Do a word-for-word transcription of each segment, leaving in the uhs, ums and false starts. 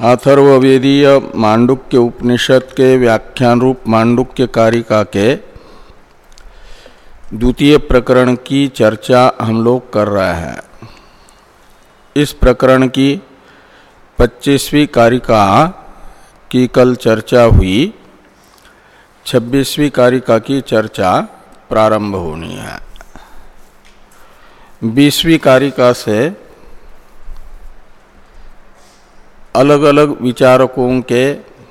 अथर्ववेदीय मांडुक्य उपनिषद के व्याख्यान रूप मांडुक्य कारिका के द्वितीय प्रकरण की चर्चा हम लोग कर रहे हैं। इस प्रकरण की पच्चीसवीं कारिका की कल चर्चा हुई, छब्बीसवीं कारिका की चर्चा प्रारंभ होनी है। बीसवीं कारिका से अलग अलग विचारकों के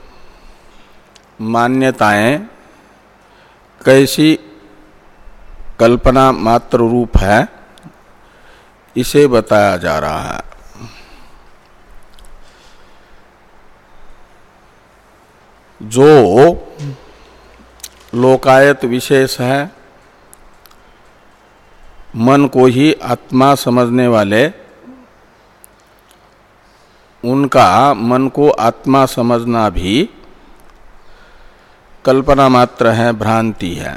मान्यताएं कैसी कल्पना मात्र रूप है, इसे बताया जा रहा है। जो लोकायत विशेष है, मन को ही आत्मा समझने वाले, उनका मन को आत्मा समझना भी कल्पना मात्र है, भ्रांति है।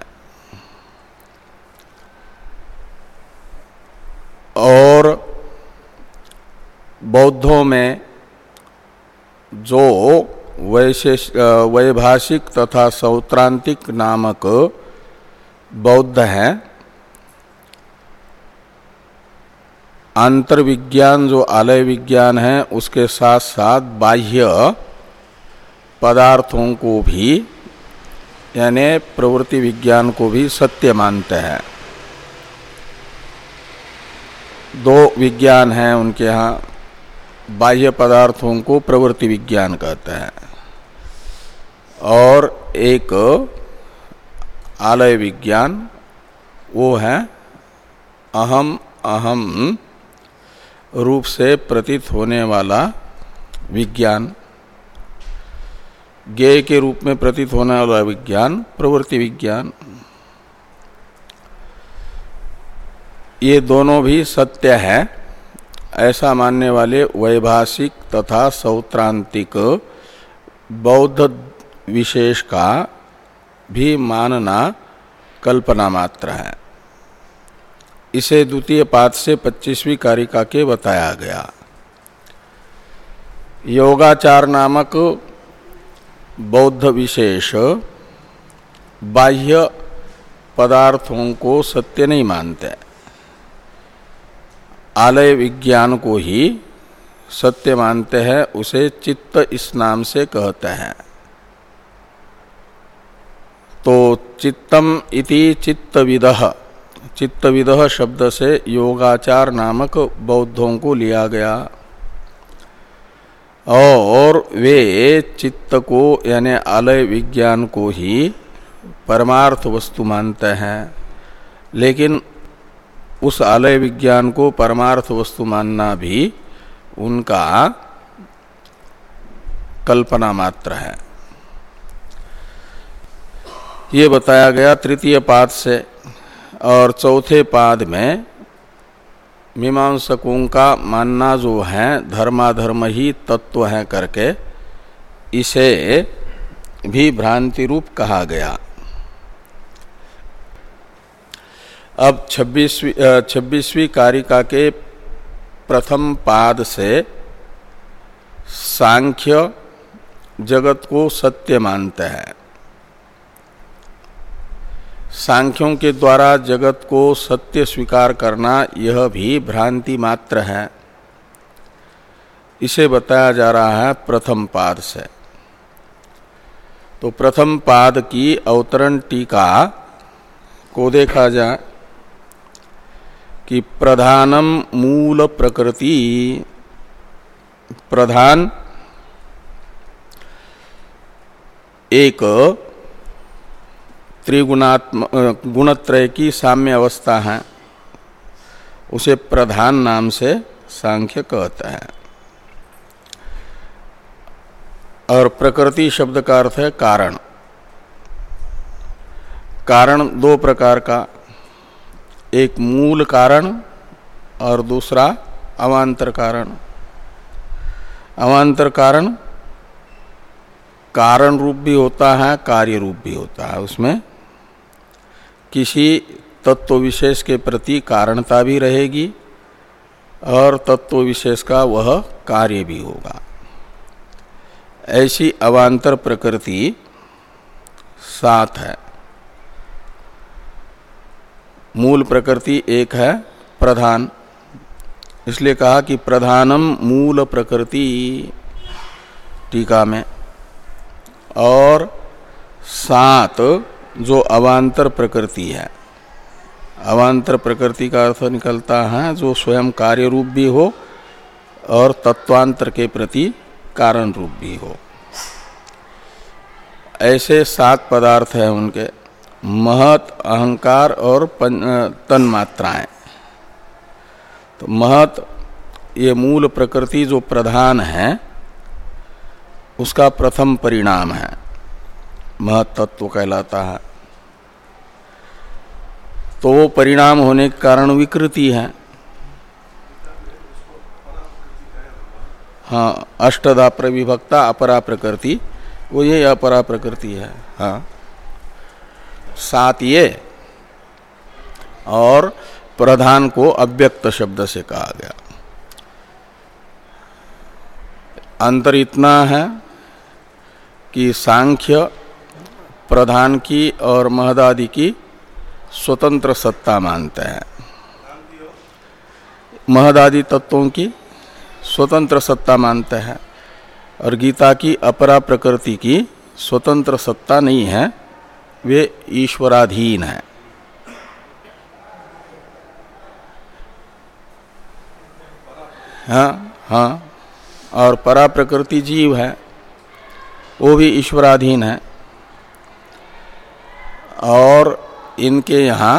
और बौद्धों में जो वैशेष वैभाषिक तथा सौत्रांतिक नामक बौद्ध हैं, अंतर्विज्ञान जो आलय विज्ञान है उसके साथ साथ बाह्य पदार्थों को भी यानी प्रवृत्ति विज्ञान को भी सत्य मानते हैं। दो विज्ञान हैं उनके यहाँ, बाह्य पदार्थों को प्रवृत्ति विज्ञान कहते हैं और एक आलय विज्ञान, वो है अहम अहम रूप से प्रतीत होने वाला विज्ञान, ज्ञेय के रूप में प्रतीत होने वाला विज्ञान प्रवृत्ति विज्ञान। ये दोनों भी सत्य है ऐसा मानने वाले वैभाषिक तथा सौत्रांतिक बौद्ध विशेष का भी मानना कल्पना मात्र है। इसे द्वितीय पाद से पच्चीसवीं कारिका के बताया गया। योगाचार नामक बौद्ध विशेष बाह्य पदार्थों को सत्य नहीं मानते, आलय विज्ञान को ही सत्य मानते हैं। उसे चित्त इस नाम से कहते हैं। तो चित्तम इति चित्तविदः, चित्तविदः शब्द से योगाचार नामक बौद्धों को लिया गया और वे चित्त को यानी आलय विज्ञान को ही परमार्थ वस्तु मानते हैं। लेकिन उस आलय विज्ञान को परमार्थ वस्तु मानना भी उनका कल्पना मात्र है। ये बताया गया तृतीय पाद से। और चौथे पाद में मीमांसकों का मानना जो है धर्माधर्म ही तत्व है करके, इसे भी भ्रांति रूप कहा गया। अब छब्बीसवीं छब्बीसवीं कारिका के प्रथम पाद से सांख्य जगत को सत्य मानते हैं। सांख्यों के द्वारा जगत को सत्य स्वीकार करना यह भी भ्रांति मात्र है। इसे बताया जा रहा है प्रथम पाद से। तो प्रथम पाद की अवतरण टीका को देखा जाए कि प्रधानम मूल प्रकृति, प्रधान एक त्रिगुणात्म गुणत्रय की साम्य अवस्था है, उसे प्रधान नाम से सांख्य कहते हैं। और प्रकृति शब्द का अर्थ है कारण। कारण दो प्रकार का, एक मूल कारण और दूसरा अवांतर कारण। अवांतर कारण कारण रूप भी होता है, कार्य रूप भी होता है। उसमें किसी तत्व विशेष के प्रति कारणता भी रहेगी और तत्व विशेष का वह कार्य भी होगा। ऐसी अवांतर प्रकृति सात है। मूल प्रकृति एक है प्रधान, इसलिए कहा कि प्रधानम मूल प्रकृति टीका में, और सात जो अवांतर प्रकृति है। अवांतर प्रकृति का अर्थ निकलता है जो स्वयं कार्य रूप भी हो और तत्वांतर के प्रति कारण रूप भी हो। ऐसे सात पदार्थ हैं उनके, महत, अहंकार और तन्मात्राएं। तो महत ये मूल प्रकृति जो प्रधान है उसका प्रथम परिणाम है, महत तत्व कहलाता है। तो वो परिणाम होने के कारण विकृति है। हाँ, अष्टधा प्रविभक्ता अपरा प्रकृति, वो ये अपरा प्रकृति है। हाँ, सात ये, और प्रधान को अव्यक्त शब्द से कहा गया। अंतर इतना है कि सांख्य प्रधान की और महदादि की स्वतंत्र सत्ता मानते हैं, महदादि तत्वों की स्वतंत्र सत्ता मानते हैं, और गीता की अपरा प्रकृति की स्वतंत्र सत्ता नहीं है, वे ईश्वराधीन है। हाँ हाँ, और परा प्रकृति जीव है, वो भी ईश्वराधीन है। और इनके यहाँ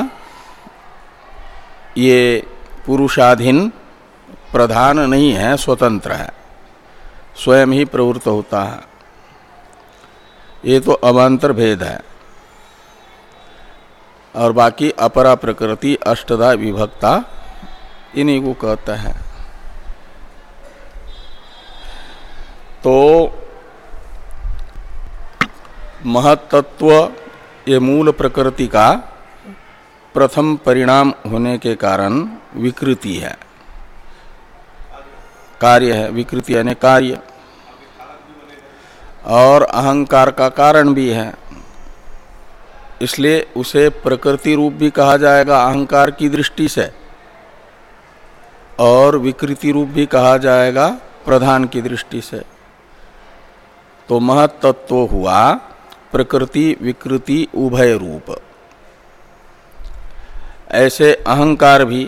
ये पुरुषाधीन प्रधान नहीं है, स्वतंत्र है, स्वयं ही प्रवृत्त होता है। ये तो अवांतर भेद है। और बाकी अपरा प्रकृति अष्टधा विभक्ता इन्हीं को कहते हैं। तो महत्त्व ये मूल प्रकृति का प्रथम परिणाम होने के कारण विकृति है, कार्य है। विकृति यानी कार्य, और अहंकार का कारण भी है, इसलिए उसे प्रकृति रूप भी कहा जाएगा अहंकार की दृष्टि से, और विकृति रूप भी कहा जाएगा प्रधान की दृष्टि से। तो महत्त्व हुआ प्रकृति विकृति उभय रूप। ऐसे अहंकार भी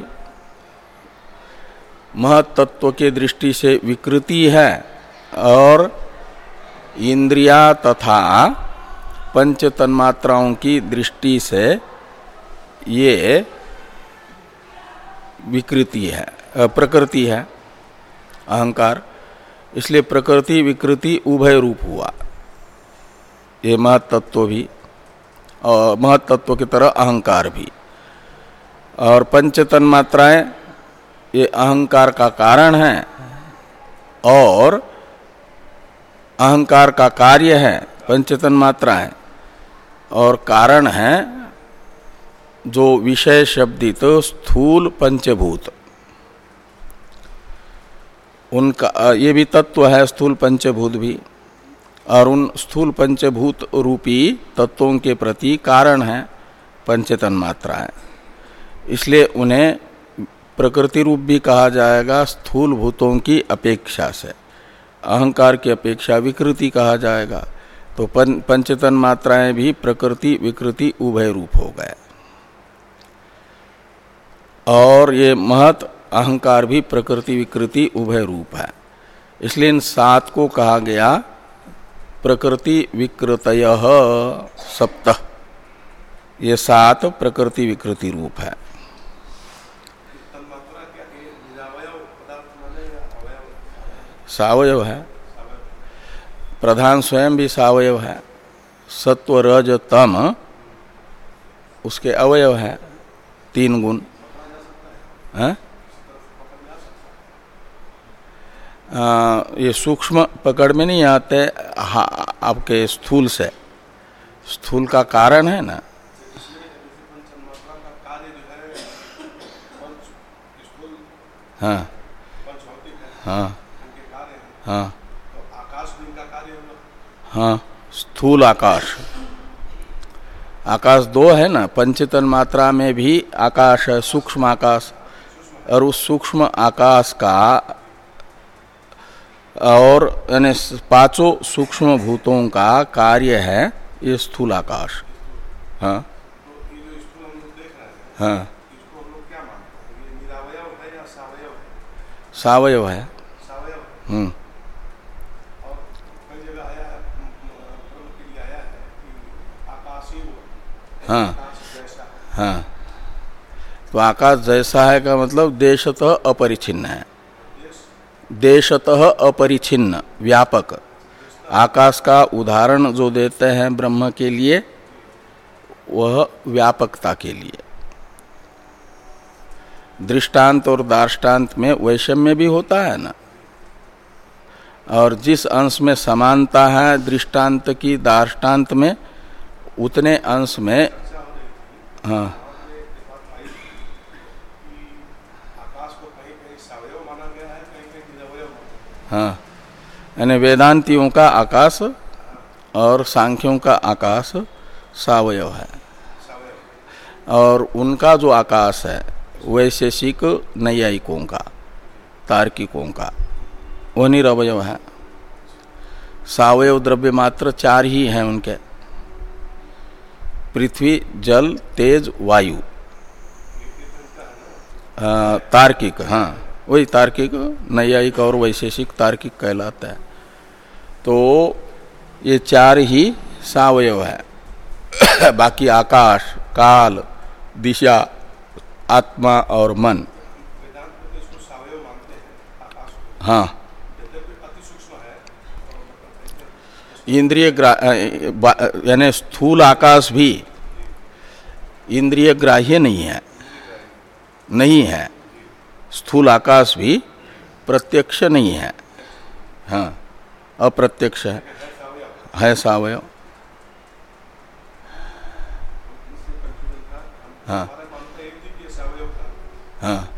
महत्त्व के दृष्टि से विकृति है, और इंद्रिया तथा पंच तन्मात्राओं की दृष्टि से ये विकृति है, प्रकृति है अहंकार। इसलिए प्रकृति विकृति उभय रूप हुआ ये महत्त्व भी, और महत्त्व की तरह अहंकार भी। और पंच तन्मात्राएं ये अहंकार का कारण है और अहंकार का कार्य है पंच तन्मात्राएं, और कारण है जो विषय शब्दित स्थूल पंचभूत, उनका ये भी तत्व है स्थूल पंचभूत भी, और उन स्थूल पंचभूत रूपी तत्वों के प्रति कारण है पंच तन्मात्राएं। इसलिए उन्हें प्रकृति रूप भी कहा जाएगा स्थूल भूतों की अपेक्षा से, अहंकार की अपेक्षा विकृति कहा जाएगा। तो पंच तन्मात्राएं भी प्रकृति विकृति उभय रूप हो गए, और ये महत अहंकार भी प्रकृति विकृति उभय रूप है। इसलिए इन सात को कहा गया प्रकृति विकृतयः सप्त, ये सात प्रकृति विकृति रूप है। सावयव है, प्रधान स्वयं भी सावयव है, सत्व रज तम उसके अवयव है, तीन गुण है। आ, ये सूक्ष्म पकड़ में नहीं आते, आपके स्थूल से, स्थूल का कारण है ना। हाँ हाँ हाँ, हाँ, स्थूल आकाश। आकाश दो है ना, पंचतन मात्रा में भी आकाश है, सूक्ष्म आकाश, और उस सूक्ष्म आकाश का और यानी पांचों सूक्ष्म भूतों का कार्य है ये स्थूल आकाश। हाँ हाँ, सावयव है। हम्म हाँ हाँ, तो आकाश जैसा है का मतलब देशतः अपरिछिन्न है, देशतः अपरिछिन्न व्यापक। आकाश का उदाहरण जो देते हैं ब्रह्म के लिए वह व्यापकता के लिए। दृष्टांत और दार्ष्टान्त में वैषम्य भी होता है ना, और जिस अंश में समानता है दृष्टांत की दार्ष्टान्त में, उतने अंश में हाँ हाँ, यानी वेदांतियों का आकाश और सांख्यों का आकाश सावयव है, और उनका जो आकाश है वैशेषिक नैयायिकों का, तार्किकों का, वो निरवयव है। सावयव द्रव्य मात्र चार ही हैं उनके, पृथ्वी, जल, तेज, वायु। आ, तार्किक, हाँ वही तार्किक, नैयायिक और वैशेषिक तार्किक कहलाता है। तो ये चार ही सावयव है। बाकी आकाश, काल, दिशा, आत्मा और मन, हाँ इंद्रिय यानी स्थूल आकाश भी इंद्रिय ग्राह्य नहीं है, नहीं है। स्थूल आकाश भी प्रत्यक्ष नहीं है, हाँ अप्रत्यक्ष है, है सावयव। हाँ हाँ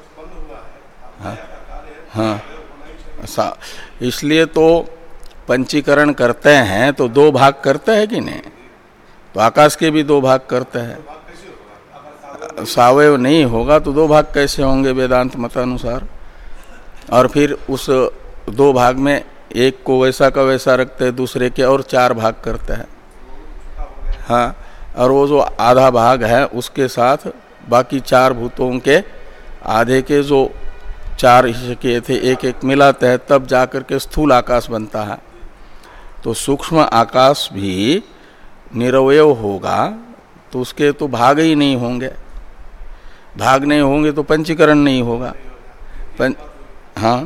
हाँ हाँ, इसलिए तो पंचीकरण करते हैं तो दो भाग करते हैं कि नहीं, तो आकाश के भी दो भाग करते हैं। सावयव नहीं होगा तो दो भाग कैसे होंगे वेदांत मतानुसार। और फिर उस दो भाग में एक को वैसा का वैसा रखते हैं, दूसरे के और चार भाग करते हैं। हाँ, और वो जो आधा भाग है उसके साथ बाकी चार भूतों के आधे के जो चार हिस्से किए थे एक एक मिलाते हैं, तब जाकर के स्थूल आकाश बनता है। तो सूक्ष्म आकाश भी निरवयव होगा तो उसके तो भाग ही नहीं होंगे, भाग नहीं होंगे तो पंचीकरण नहीं होगा। पं... हाँ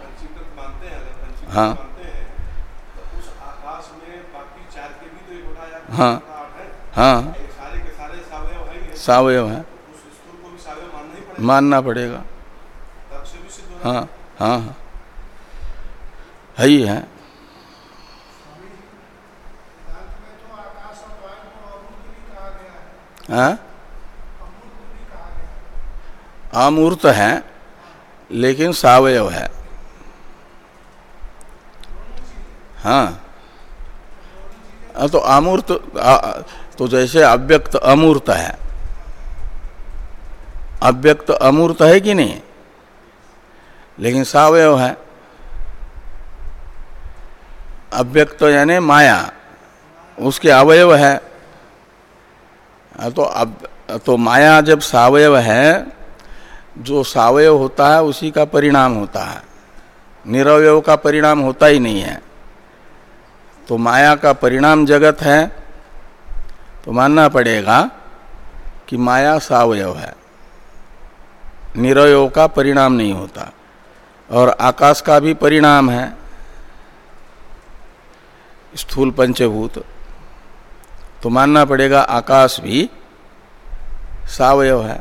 हाँ हाँ हाँ, सावयव है, मानना पड़ेगा। हाँ हाँ हाँ, है ही है। हाँ अमूर्त है लेकिन सावयव है। हाँ तो अमूर्त, तो जैसे अव्यक्त अमूर्त है, अव्यक्त अमूर्त है कि नहीं, लेकिन सावयव है। अव्यक्त यानी माया, उसके अवयव है। तो अब तो माया जब सावयव है, जो सावयव होता है उसी का परिणाम होता है, निरवयव का परिणाम होता ही नहीं है। तो माया का परिणाम जगत है, तो मानना पड़ेगा कि माया सावयव है, निरवयव का परिणाम नहीं होता। और आकाश का भी परिणाम है स्थूल पंचभूत, तो मानना पड़ेगा आकाश भी सावयव है।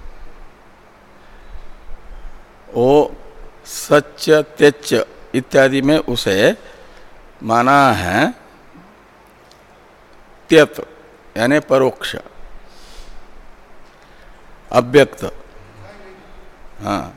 वो सच त्यच इत्यादि में उसे माना है त्यत यानी परोक्ष, अव्यक्त। हाँ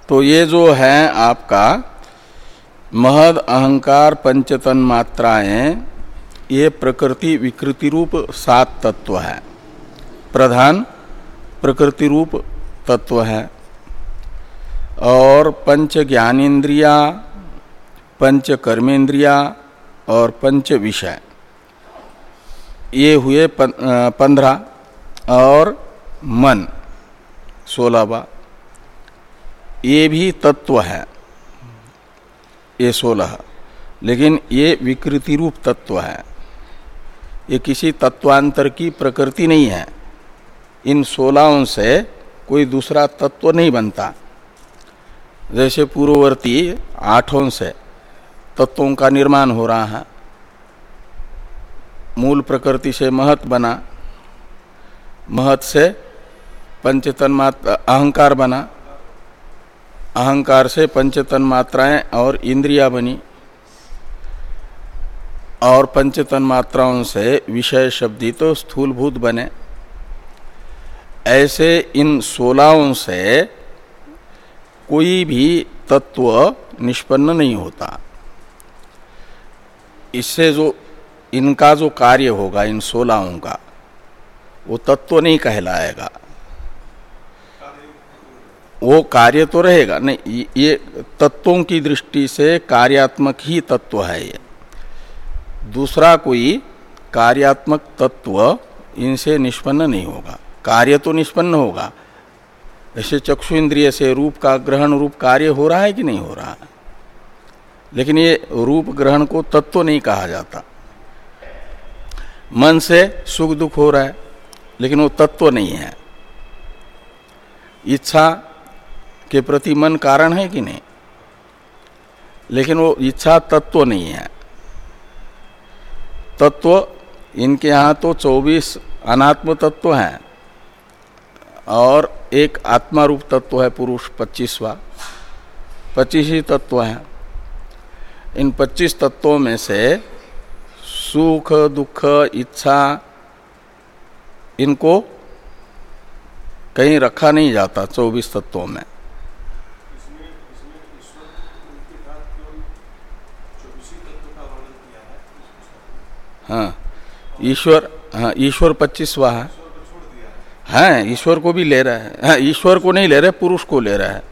तो ये जो है आपका महद अहंकार पंचतन मात्राएं, ये प्रकृति विकृति रूप सात तत्व है, प्रधान प्रकृति रूप तत्व है। और पंच ज्ञानेन्द्रिया, पंच कर्मेंद्रिया और पंच विषय, ये हुए पंद्रह। और मन सोलहवा, ये भी तत्व है, ये सोलह, लेकिन ये विकृति रूप तत्व है, ये किसी तत्वांतर की प्रकृति नहीं है। इन सोलहों से कोई दूसरा तत्व नहीं बनता। जैसे पूर्ववर्ती आठों से तत्वों का निर्माण हो रहा है। मूल प्रकृति से महत बना, महत से पंचतन्मात्रा अहंकार बना, अहंकार से पंचतन मात्राएं और इंद्रिया बनी, और पंचतन मात्राओं से विषय शब्दित तो स्थूलभूत बने। ऐसे इन सोलहों से कोई भी तत्व निष्पन्न नहीं होता। इससे जो इनका जो कार्य होगा, इन सोलहों का, वो तत्व नहीं कहलाएगा। वो कार्य तो रहेगा नहीं, ये तत्वों की दृष्टि से कार्यात्मक ही तत्व है। ये दूसरा कोई कार्यात्मक तत्व इनसे निष्पन्न नहीं होगा। कार्य तो निष्पन्न होगा, जैसे चक्षु इंद्रिय से रूप का ग्रहण रूप कार्य हो रहा है कि नहीं हो रहा है, लेकिन ये रूप ग्रहण को तत्व नहीं कहा जाता। मन से सुख दुख हो रहा है, लेकिन वो तत्व नहीं है। इच्छा के प्रति मन कारण है कि नहीं, लेकिन वो इच्छा तत्व नहीं है। तत्व इनके यहाँ तो चौबीस अनात्म तत्व हैं और एक आत्मा रूप तत्व है पुरुष, पच्चीसवा, पच्चीस ही तत्व हैं। इन पच्चीस तत्वों में से सुख दुख इच्छा, इनको कहीं रखा नहीं जाता चौबीस तत्वों में। हाँ, ईश्वर, हाँ ईश्वर पच्चीसवा है। हाँ, ईश्वर को भी ले रहा है। हाँ, ईश्वर को नहीं ले रहे, पुरुष को ले रहा है।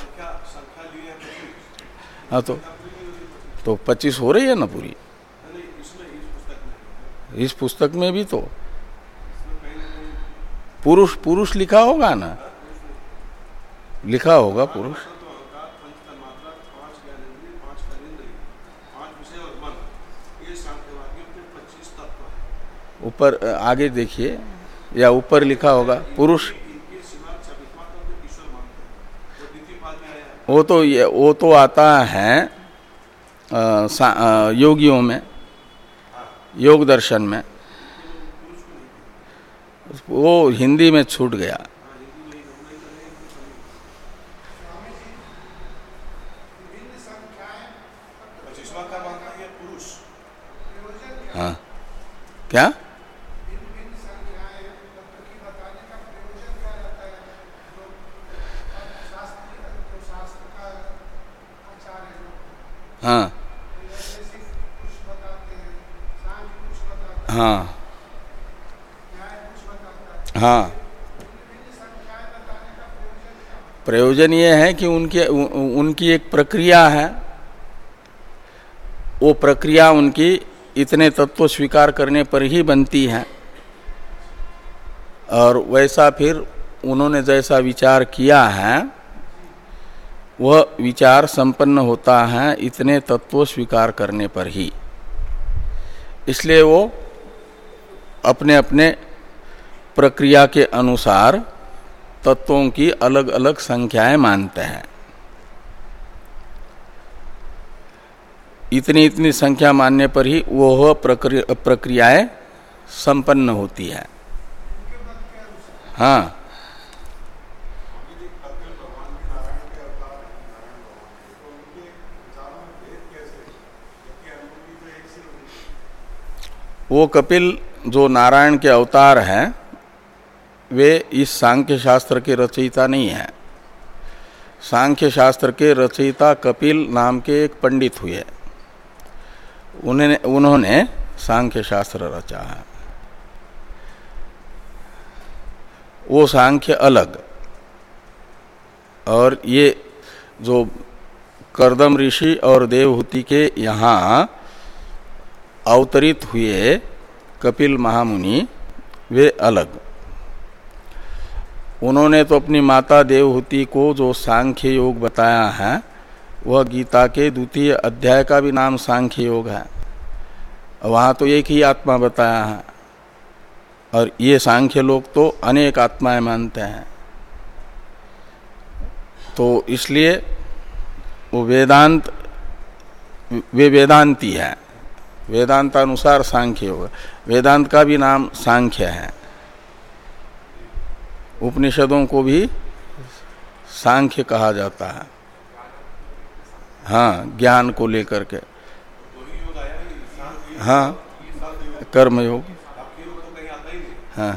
हाँ, तो तो पच्चीस हो रही है ना पूरी। इस पुस्तक में भी तो पुरुष पुरुष लिखा होगा ना, लिखा होगा पुरुष। ऊपर आगे देखिए, या ऊपर लिखा होगा पुरुष। वो तो ये वो तो आता है आ, आ, योगियों में, योग दर्शन में। वो हिंदी में छूट गया। हाँ, क्या हाँ हाँ हाँ प्रयोजन ये है कि उनके उनकी एक प्रक्रिया है। वो प्रक्रिया उनकी इतने तत्व स्वीकार करने पर ही बनती है, और वैसा फिर उन्होंने जैसा विचार किया है वह विचार संपन्न होता है इतने तत्व स्वीकार करने पर ही। इसलिए वो अपने अपने प्रक्रिया के अनुसार तत्वों की अलग अलग संख्याएं मानते हैं। इतनी इतनी संख्या मानने पर ही वो प्रक्रियाएं संपन्न होती है। हाँ, वो कपिल जो नारायण के अवतार हैं, वे इस सांख्य शास्त्र के रचयिता नहीं है। सांख्य शास्त्र के रचयिता कपिल नाम के एक पंडित हुए, उन्होंने उन्होंने सांख्य शास्त्र रचा है। वो सांख्य अलग, और ये जो कर्दम ऋषि और देवहूति के यहाँ अवतरित हुए कपिल महामुनि वे अलग। उन्होंने तो अपनी माता देवहूति को जो सांख्य योग बताया है वह गीता के द्वितीय अध्याय का भी नाम सांख्य योग है। वहाँ तो एक ही आत्मा बताया है, और ये सांख्य लोग तो अनेक आत्माएं मानते हैं। तो इसलिए वो वेदांत वे वेदांती है, वेदांतानुसार सांख्य योग। वेदांत का भी नाम सांख्य है, उपनिषदों को भी सांख्य कहा जाता है। हाँ, ज्ञान को लेकर के। हाँ, कर्मयोग। हाँ,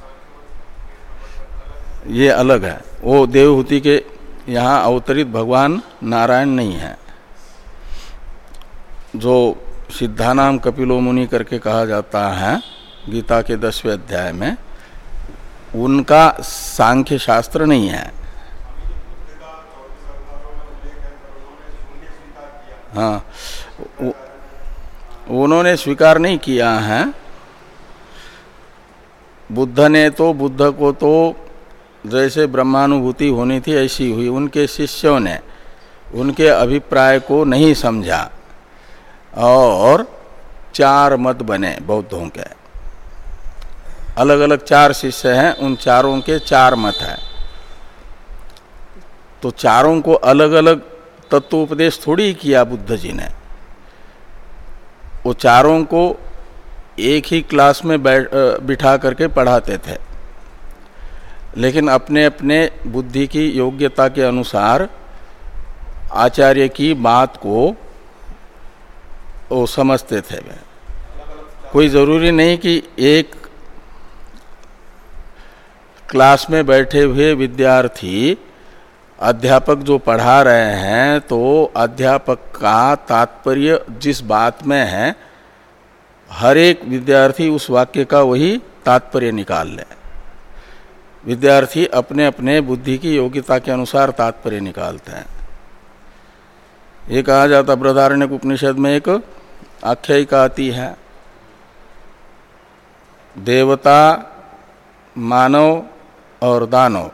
ये अलग है। वो देवहूति के यहाँ अवतरित भगवान नारायण नहीं है। जो सिद्धानाम कपिलो मुनि करके कहा जाता है गीता के दसवें अध्याय में, उनका सांख्य शास्त्र नहीं है। हाँ, उन्होंने स्वीकार नहीं किया है। बुद्ध ने तो बुद्ध को तो जैसे ब्रह्मानुभूति होनी थी ऐसी हुई। उनके शिष्यों ने उनके अभिप्राय को नहीं समझा और चार मत बने बौद्धों के। अलग अलग चार शिष्य हैं, उन चारों के चार मत हैं। तो चारों को अलग अलग तत्वोपदेश थोड़ी किया बुद्ध जी ने। वो चारों को एक ही क्लास में बैठ बिठा करके पढ़ाते थे, लेकिन अपने अपने बुद्धि की योग्यता के अनुसार आचार्य की बात को वो समझते थे। वे कोई जरूरी नहीं कि एक क्लास में बैठे हुए विद्यार्थी अध्यापक जो पढ़ा रहे हैं तो अध्यापक का तात्पर्य जिस बात में है हर एक विद्यार्थी उस वाक्य का वही तात्पर्य निकाल ले। विद्यार्थी अपने अपने बुद्धि की योग्यता के अनुसार तात्पर्य निकालते हैं। ये कहा जाता बृहदारण्यक उपनिषद में एक आख्यायिका आती है, देवता, मानव और दानव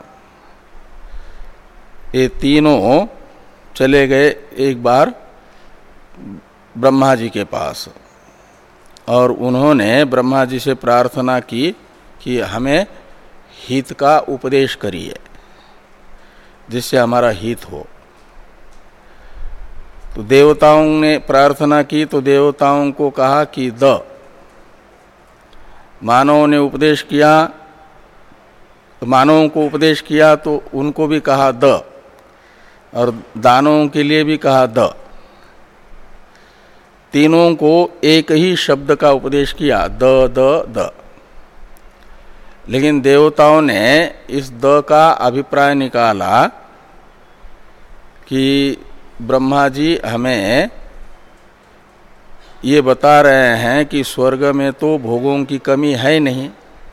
ये तीनों चले गए एक बार ब्रह्मा जी के पास, और उन्होंने ब्रह्मा जी से प्रार्थना की कि हमें हित का उपदेश करिए जिससे हमारा हित हो। तो देवताओं ने प्रार्थना की तो देवताओं को कहा कि द। मानवों ने उपदेश किया तो मानवों को उपदेश किया तो उनको भी कहा द, और दानवों के लिए भी कहा द। तीनों को एक ही शब्द का उपदेश किया, द द द। लेकिन देवताओं ने इस द का अभिप्राय निकाला कि ब्रह्मा जी हमें ये बता रहे हैं कि स्वर्ग में तो भोगों की कमी है नहीं,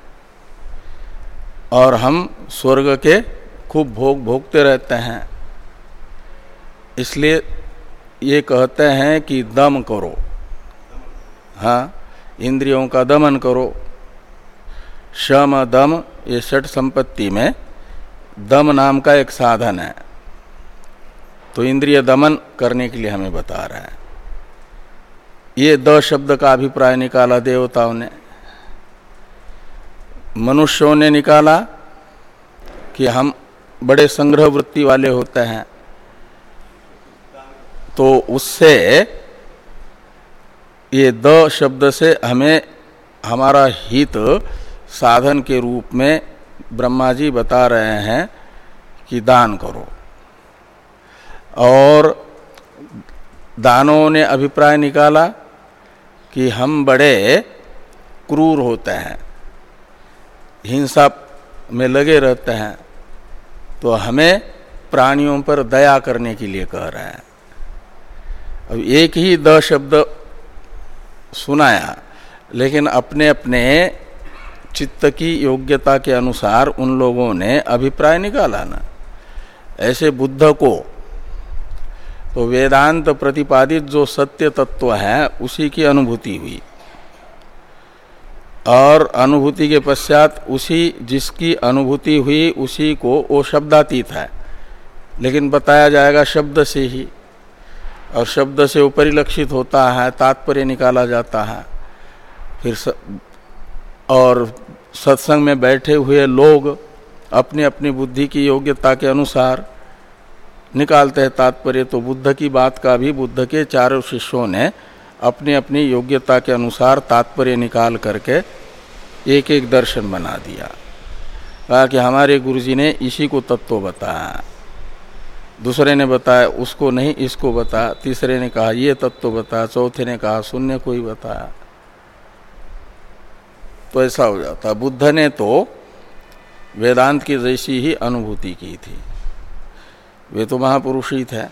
और हम स्वर्ग के खूब भोग भोगते रहते हैं, इसलिए ये कहते हैं कि दम करो। हाँ, इंद्रियों का दमन करो। शम दम ये षट संपत्ति में दम नाम का एक साधन है, तो इंद्रिय दमन करने के लिए हमें बता रहा है। ये द शब्द का अभिप्राय निकाला देवताओं ने। मनुष्यों ने निकाला कि हम बड़े संग्रह वृत्ति वाले होते हैं, तो उससे ये द शब्द से हमें हमारा हित साधन के रूप में ब्रह्मा जी बता रहे हैं कि दान करो। और दानों ने अभिप्राय निकाला कि हम बड़े क्रूर होते हैं, हिंसा में लगे रहते हैं, तो हमें प्राणियों पर दया करने के लिए कह रहे हैं। अब एक ही द शब्द सुनाया, लेकिन अपने अपने चित्त की योग्यता के अनुसार उन लोगों ने अभिप्राय निकाला ना। ऐसे बुद्ध को तो वेदांत प्रतिपादित जो सत्य तत्व है उसी की अनुभूति हुई, और अनुभूति के पश्चात उसी जिसकी अनुभूति हुई उसी को वो शब्दातीत है, लेकिन बताया जाएगा शब्द से ही, और शब्द से वो परिलक्षित होता है, तात्पर्य निकाला जाता है। फिर स, और सत्संग में बैठे हुए लोग अपनी अपनी बुद्धि की योग्यता के अनुसार निकालते हैं तात्पर्य। तो बुद्ध की बात का भी बुद्ध के चारों शिष्यों ने अपनी अपनी योग्यता के अनुसार तात्पर्य निकाल करके एक एक दर्शन बना दिया। कहा कि हमारे गुरुजी ने इसी को तत्व बताया, दूसरे ने बताया उसको नहीं इसको बताया, तीसरे ने कहा ये तत्व बताया, चौथे ने कहा शून्य को ही बताया। तो ऐसा हो जाता। बुद्ध ने तो वेदांत की जैसी ही अनुभूति की थी, वे तो महापुरुष ही थे।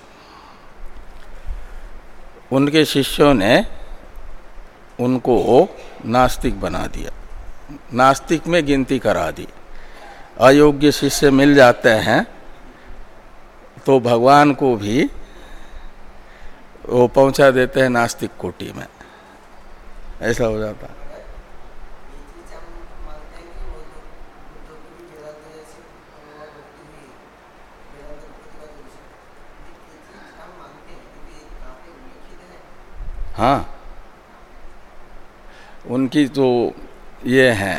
उनके शिष्यों ने उनको नास्तिक बना दिया, नास्तिक में गिनती करा दी। अयोग्य शिष्य मिल जाते हैं तो भगवान को भी वो पहुंचा देते हैं नास्तिक कोटि में, ऐसा हो जाता है। हाँ, उनकी तो ये हैं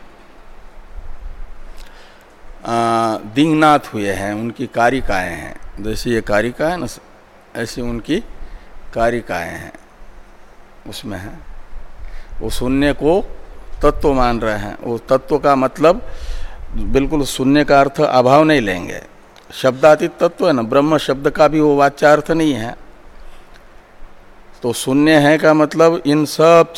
दींगनाथ हुए हैं, उनकी कारिकाएं हैं। जैसे ये कारिका है ना, ऐसी उनकी कारिकाएं हैं, उसमें है। वो शून्य को तत्व मान रहे हैं। वो तत्व का मतलब बिल्कुल शून्य का अर्थ अभाव नहीं लेंगे, शब्दातीत तत्व है ना, ब्रह्म शब्द का भी वो वाच्यार्थ नहीं है। तो शून्य है का मतलब इन सब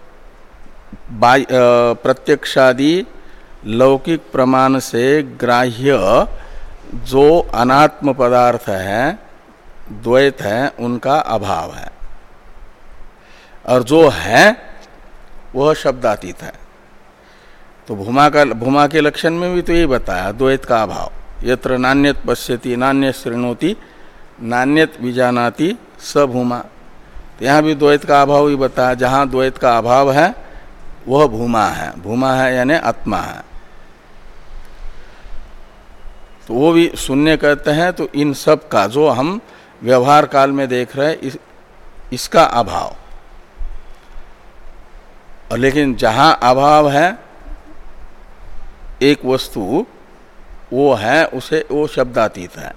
प्रत्यक्षादि लौकिक प्रमाण से ग्राह्य जो अनात्म पदार्थ है, द्वैत है, उनका अभाव है, और जो है वह शब्दातीत है। तो भूमा का भूमा के लक्षण में भी तो यही बताया, द्वैत का अभाव। यत्र नान्यत पश्यति नान्यत शृणोति नान्यत विजानाति स भूमा। तो यहाँ भी द्वैत का अभाव ही बताया। जहाँ द्वैत का अभाव है वह भूमा है, भूमा है यानी आत्मा है। तो वो भी शून्य कहते हैं। तो इन सब का जो हम व्यवहार काल में देख रहे हैं, इस, इसका अभाव। और लेकिन जहाँ अभाव है एक वस्तु, वो है, उसे वो शब्दातीत है।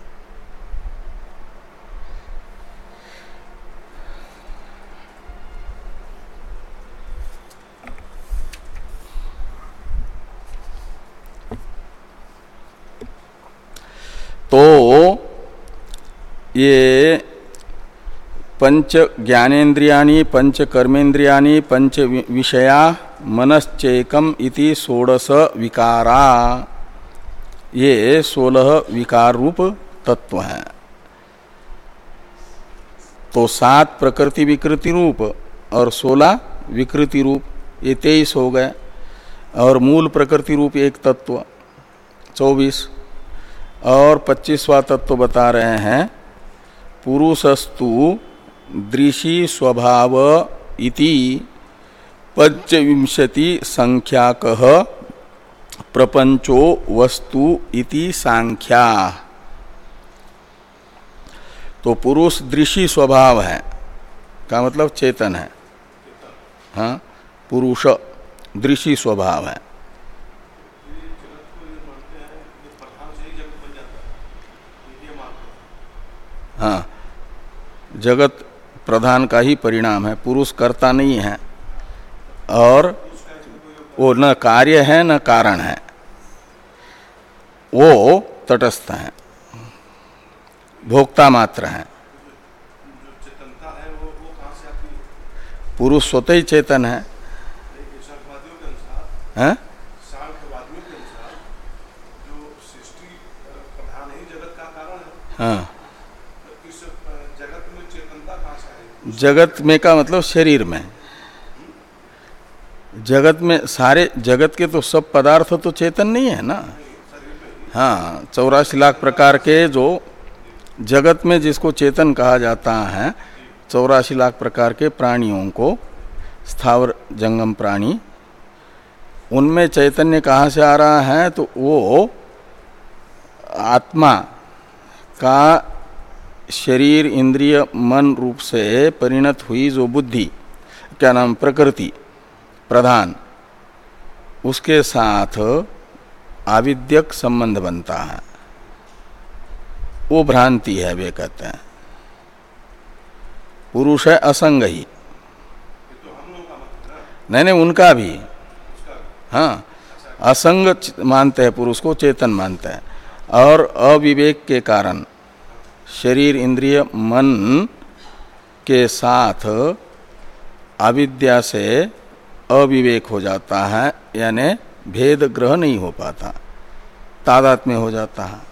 तो ये पंच ज्ञानेन्द्रियाणि पंच कर्मेन्द्रियाणि पंच विषया मनश्चेकम इति षोडश विकारा, ये सोलह विकार रूप तत्व हैं। तो सात प्रकृति विकृति रूप और सोलह विकृति रूप, ये तेईस हो गए। और मूल प्रकृति रूप एक तत्व चौबीस। और पच्चीसवां तत्व बता रहे हैं पुरुषस्तु दृशि स्वभाव इति पंचविंशति संख्याकः प्रपंचो वस्तु इति सांख्या। तो पुरुष दृशि स्वभाव है का मतलब चेतन है। हाँ, पुरुष दृशि स्वभाव है। हाँ, जगत प्रधान का ही परिणाम है, पुरुष कर्ता नहीं है, और वो न कार्य है न कारण है, वो तटस्थ है, भोक्ता मात्र है। पुरुष स्वतः ही चेतन है, हैं? हाँ, इस जगत में चेतनता कहाँ से आएगी? जगत में का मतलब शरीर में। जगत में सारे जगत के तो सब पदार्थ तो चेतन नहीं है ना। हाँ, चौरासी लाख प्रकार के जो जगत में जिसको चेतन कहा जाता है, चौरासी लाख प्रकार के प्राणियों को, स्थावर जंगम प्राणी, उनमें चैतन्य कहाँ से आ रहा है? तो वो आत्मा का शरीर इंद्रिय मन रूप से परिणत हुई जो बुद्धि, क्या नाम, प्रकृति प्रधान, उसके साथ आविद्यक संबंध बनता है, वो भ्रांति है, वे कहते हैं। पुरुष है असंग ही, नहीं नहीं उनका भी, हाँ, असंग मानते हैं पुरुष को, चेतन मानते हैं। और अविवेक के कारण शरीर इंद्रिय मन के साथ अविद्या से अविवेक हो जाता है, यानी भेद ग्रह नहीं हो पाता, तादात्म्य हो जाता है।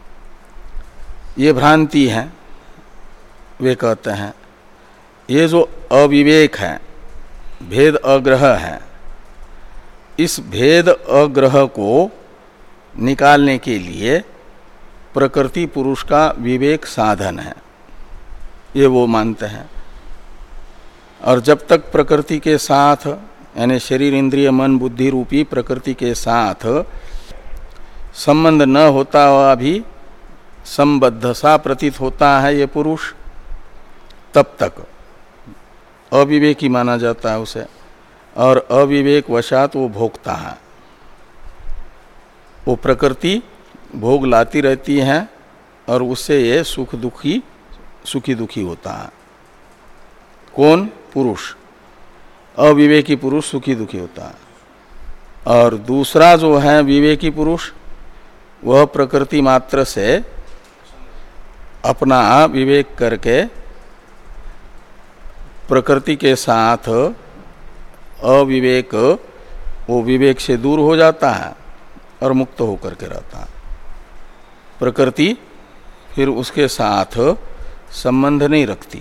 ये भ्रांति है, वे कहते हैं। ये जो अविवेक है, भेद अग्रह है, इस भेद अग्रह को निकालने के लिए प्रकृति पुरुष का विवेक साधन है, ये वो मानते हैं। और जब तक प्रकृति के साथ, यानी शरीर इंद्रिय मन बुद्धि रूपी प्रकृति के साथ संबंध न होता हुआ भी संबद्ध सा प्रतीत होता है ये पुरुष, तब तक अविवेकी माना जाता है उसे। और अविवेक वशात वो भोगता है, वो प्रकृति भोग लाती रहती है और उससे ये सुख दुखी सुखी दुखी होता है। कौन? पुरुष। अविवेकी पुरुष सुखी दुखी होता है। और दूसरा जो है विवेकी पुरुष, वह प्रकृति मात्र से अपना विवेक करके प्रकृति के साथ अविवेक, वो विवेक से दूर हो जाता है और मुक्त होकर के रहता है। प्रकृति फिर उसके साथ संबंध नहीं रखती।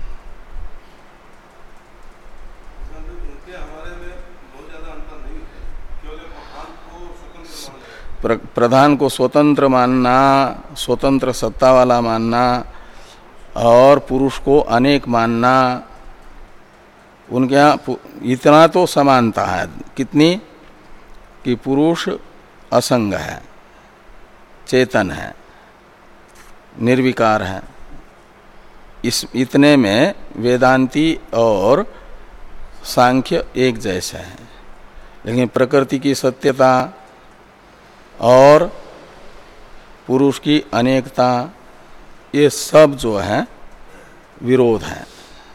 प्रधान को स्वतंत्र मानना, स्वतंत्र सत्ता वाला मानना, और पुरुष को अनेक मानना, उनके यहाँ इतना तो समानता है। कितनी? कि पुरुष असंग है, चेतन है, निर्विकार है। इस इतने में वेदांती और सांख्य एक जैसे हैं। लेकिन प्रकृति की सत्यता और पुरुष की अनेकता, ये सब जो है विरोध है।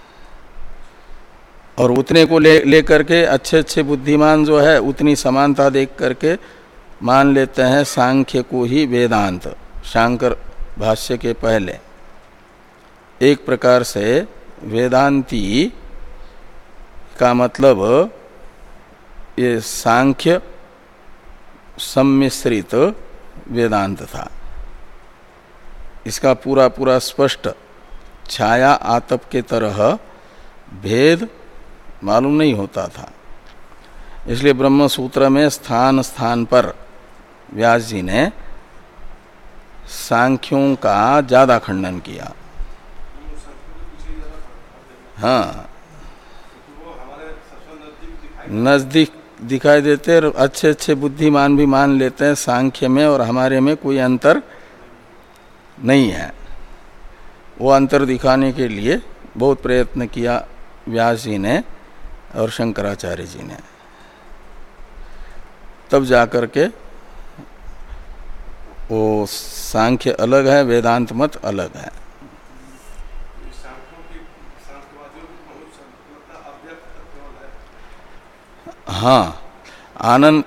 और उतने को ले लेकर के अच्छे अच्छे बुद्धिमान जो है उतनी समानता देख करके मान लेते हैं सांख्य को ही वेदांत, शांकर भाष्य के पहले। एक प्रकार से वेदांती का मतलब ये सांख्य सम्मिश्रित वेदांत था। इसका पूरा पूरा स्पष्ट छाया आतप के तरह भेद मालूम नहीं होता था। इसलिए ब्रह्म सूत्र में स्थान स्थान पर व्यास जी ने सांख्यों का ज्यादा खंडन किया। हाँ, नजदीक दिखाई देते, अच्छे अच्छे बुद्धिमान भी मान लेते हैं सांख्य में और हमारे में कोई अंतर नहीं है। वो अंतर दिखाने के लिए बहुत प्रयत्न किया व्यास जी ने और शंकराचार्य जी ने, तब जाकर के वो सांख्य अलग है, वेदांत मत अलग है। हाँ, आनंद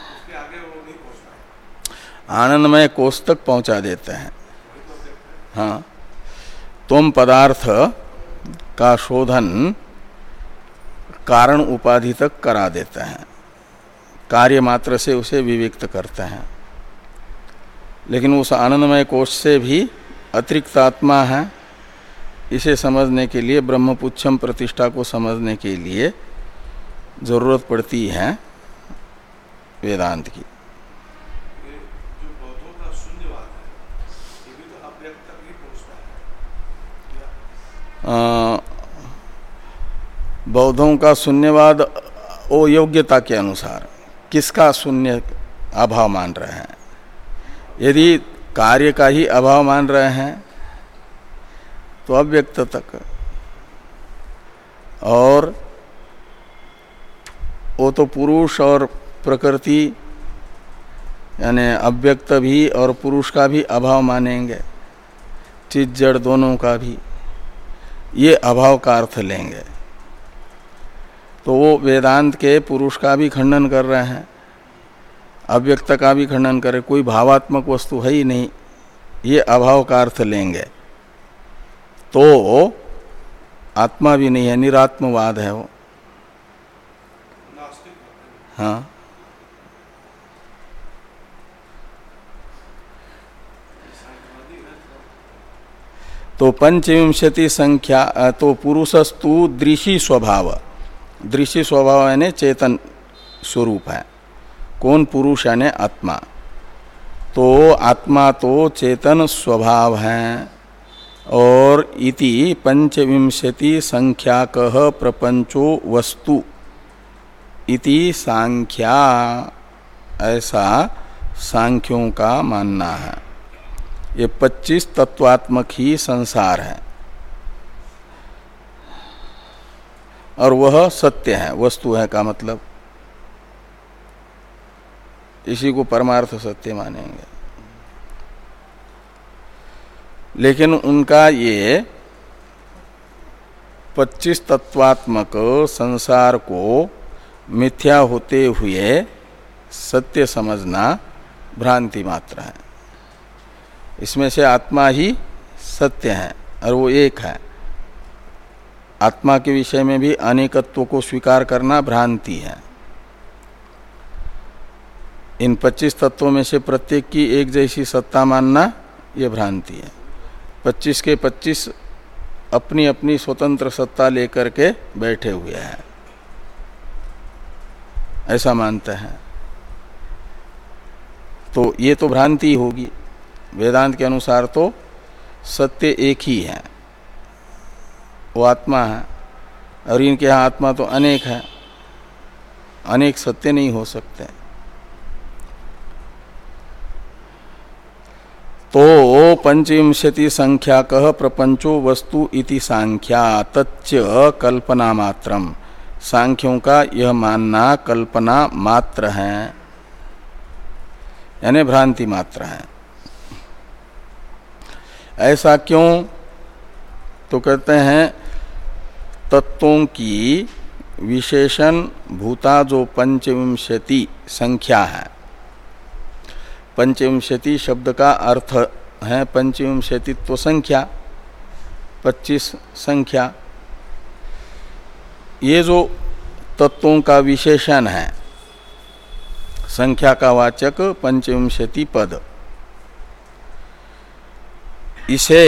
आनंदमय कोष तक पहुंचा देते हैं। हाँ, तुम पदार्थ का शोधन कारण उपाधि तक करा देते हैं, कार्य मात्र से उसे विविक्त करते हैं। लेकिन उस आनंदमय कोष से भी अतिरिक्त आत्मा है, इसे समझने के लिए ब्रह्मपुच्छम प्रतिष्ठा को समझने के लिए जरूरत पड़ती है वेदांत की। ये जो बौद्धों का शून्यवाद है, ये भी तो अव्यक्त तक ही पहुंचता है। आ, बौद्धों का शून्यवाद वो योग्यता के अनुसार किसका शून्य अभाव मान रहे हैं। यदि कार्य का ही अभाव मान रहे हैं तो अव्यक्त तक, और वो तो पुरुष और प्रकृति यानी अव्यक्त भी और पुरुष का भी अभाव मानेंगे, चित जड़ दोनों का भी, ये अभाव का अर्थ लेंगे। तो वो वेदांत के पुरुष का भी खंडन कर रहे हैं, अव्यक्त का भी खंडन करे, कोई भावात्मक वस्तु है ही नहीं, ये अभाव का अर्थ लेंगे तो आत्मा भी नहीं है, निरात्मवाद है वो। हाँ, तो पंचविंशति संख्या, तो पुरुषस्तु दृशी स्वभाव, दृशी स्वभाव यानी चेतन स्वरूप है। कौन? पुरुष यानी आत्मा। तो आत्मा तो चेतन स्वभाव है, और इति पंचविंशति संख्याकः प्रपंचो वस्तु इति सांख्या, ऐसा सांख्यों का मानना है। ये पच्चीस तत्वात्मक ही संसार है और वह सत्य है, वस्तु है का मतलब, इसी को परमार्थ सत्य मानेंगे। लेकिन उनका ये पच्चीस तत्वात्मक संसार को मिथ्या होते हुए सत्य समझना भ्रांति मात्र है। इसमें से आत्मा ही सत्य है और वो एक है। आत्मा के विषय में भी अनेकत्व को स्वीकार करना भ्रांति है। इन पच्चीस तत्वों में से प्रत्येक की एक जैसी सत्ता मानना ये भ्रांति है। पच्चीस के पच्चीस अपनी अपनी स्वतंत्र सत्ता लेकर के बैठे हुए हैं, ऐसा मानते हैं। तो ये तो भ्रांति होगी। वेदांत के अनुसार तो सत्य एक ही है, वो आत्मा है, और इनके यहाँ आत्मा तो अनेक है, अनेक सत्य नहीं हो सकते। तो पंचविंशति संख्याकः प्रपंचो वस्तु इति सांख्या तच्च कल्पना मात्रम, सांख्यों का यह मानना कल्पना मात्र है, यानी भ्रांति मात्र है। ऐसा क्यों? तो कहते हैं तत्वों की विशेषण भूता जो पंचविंशति संख्या है, पंचविंशति शब्द का अर्थ है पंचविंशतित्व संख्या, पच्चीस संख्या। ये जो तत्वों का विशेषण है, संख्या का वाचक पंचविंशति पद, इसे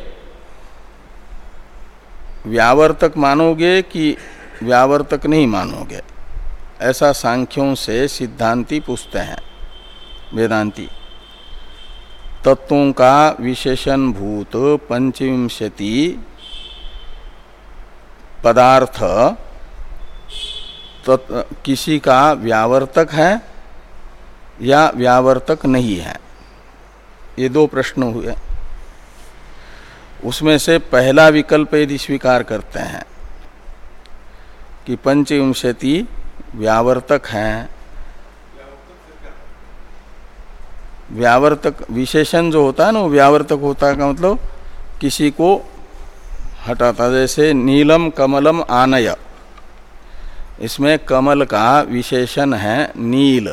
व्यावर्तक मानोगे कि व्यावर्तक नहीं मानोगे, ऐसा सांख्यों से सिद्धांती पूछते हैं वेदांती। तत्वों का विशेषण भूत पंचविंशति पदार्थ किसी का व्यावर्तक है या व्यावर्तक नहीं है, ये दो प्रश्न हुए। उसमें से पहला विकल्प यदि स्वीकार करते हैं कि पंचविंशति व्यावर्तक हैं, व्यावर्तक विशेषण जो होता है ना, वो व्यावर्तक होता है का मतलब किसी को हटाता। जैसे नीलम कमलम आनय, इसमें कमल का विशेषण है नील,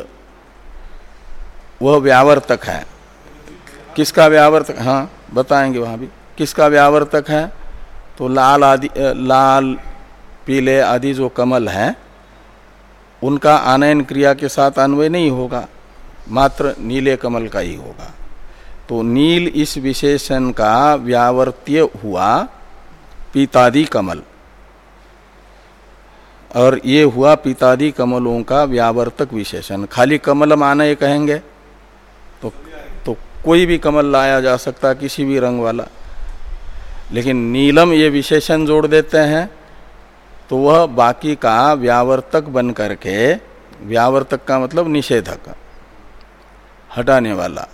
वह व्यावर्तक है। किसका व्यावर्तक? हाँ बताएंगे वहाँ भी किसका व्यावर्तक है। तो लाल आदि, लाल पीले आदि जो कमल हैं उनका आनयन क्रिया के साथ अन्वय नहीं होगा, मात्र नीले कमल का ही होगा। तो नील इस विशेषण का व्यावर्त्य हुआ पीतादि कमल, और ये हुआ पीतादि कमलों का व्यावर्तक विशेषण। खाली कमल माने कहेंगे तो तो कोई भी कमल लाया जा सकता, किसी भी रंग वाला, लेकिन नीलम ये विशेषण जोड़ देते हैं तो वह बाकी का व्यावर्तक बन करके, व्यावर्तक का मतलब निषेधक, हटाने वाला,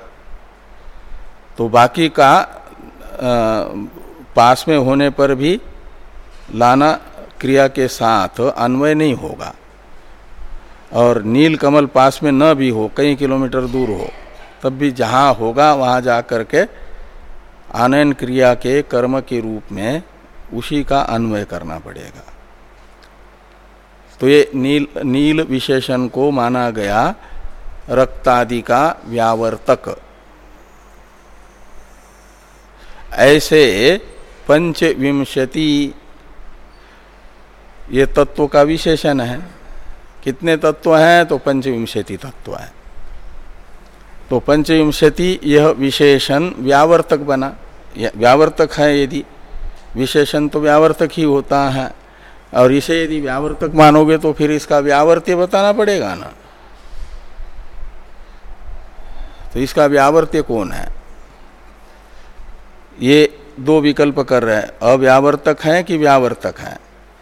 तो बाकी का आ, पास में होने पर भी लाना क्रिया के साथ अन्वय नहीं होगा, और नील कमल पास में न भी हो, कई किलोमीटर दूर हो, तब भी जहाँ होगा वहाँ जा करके आनयन क्रिया के कर्म के रूप में उसी का अन्वय करना पड़ेगा। तो ये नील नील विशेषण को माना गया रक्तादि का व्यावर्तक। ऐसे पंचविंशति ये तत्व का विशेषण है। कितने तत्व हैं? तो पंचविंशति तत्व है। तो पंचविंशति यह विशेषण व्यावर्तक बना। व्यावर्तक है यदि, विशेषण तो व्यावर्तक ही होता है, और इसे यदि व्यावर्तक मानोगे तो फिर इसका व्यावर्त्य बताना पड़ेगा ना। तो इसका व्यावर्त्य कौन है? ये दो विकल्प कर रहे हैं, अव्यावर्तक है कि व्यावर्तक है।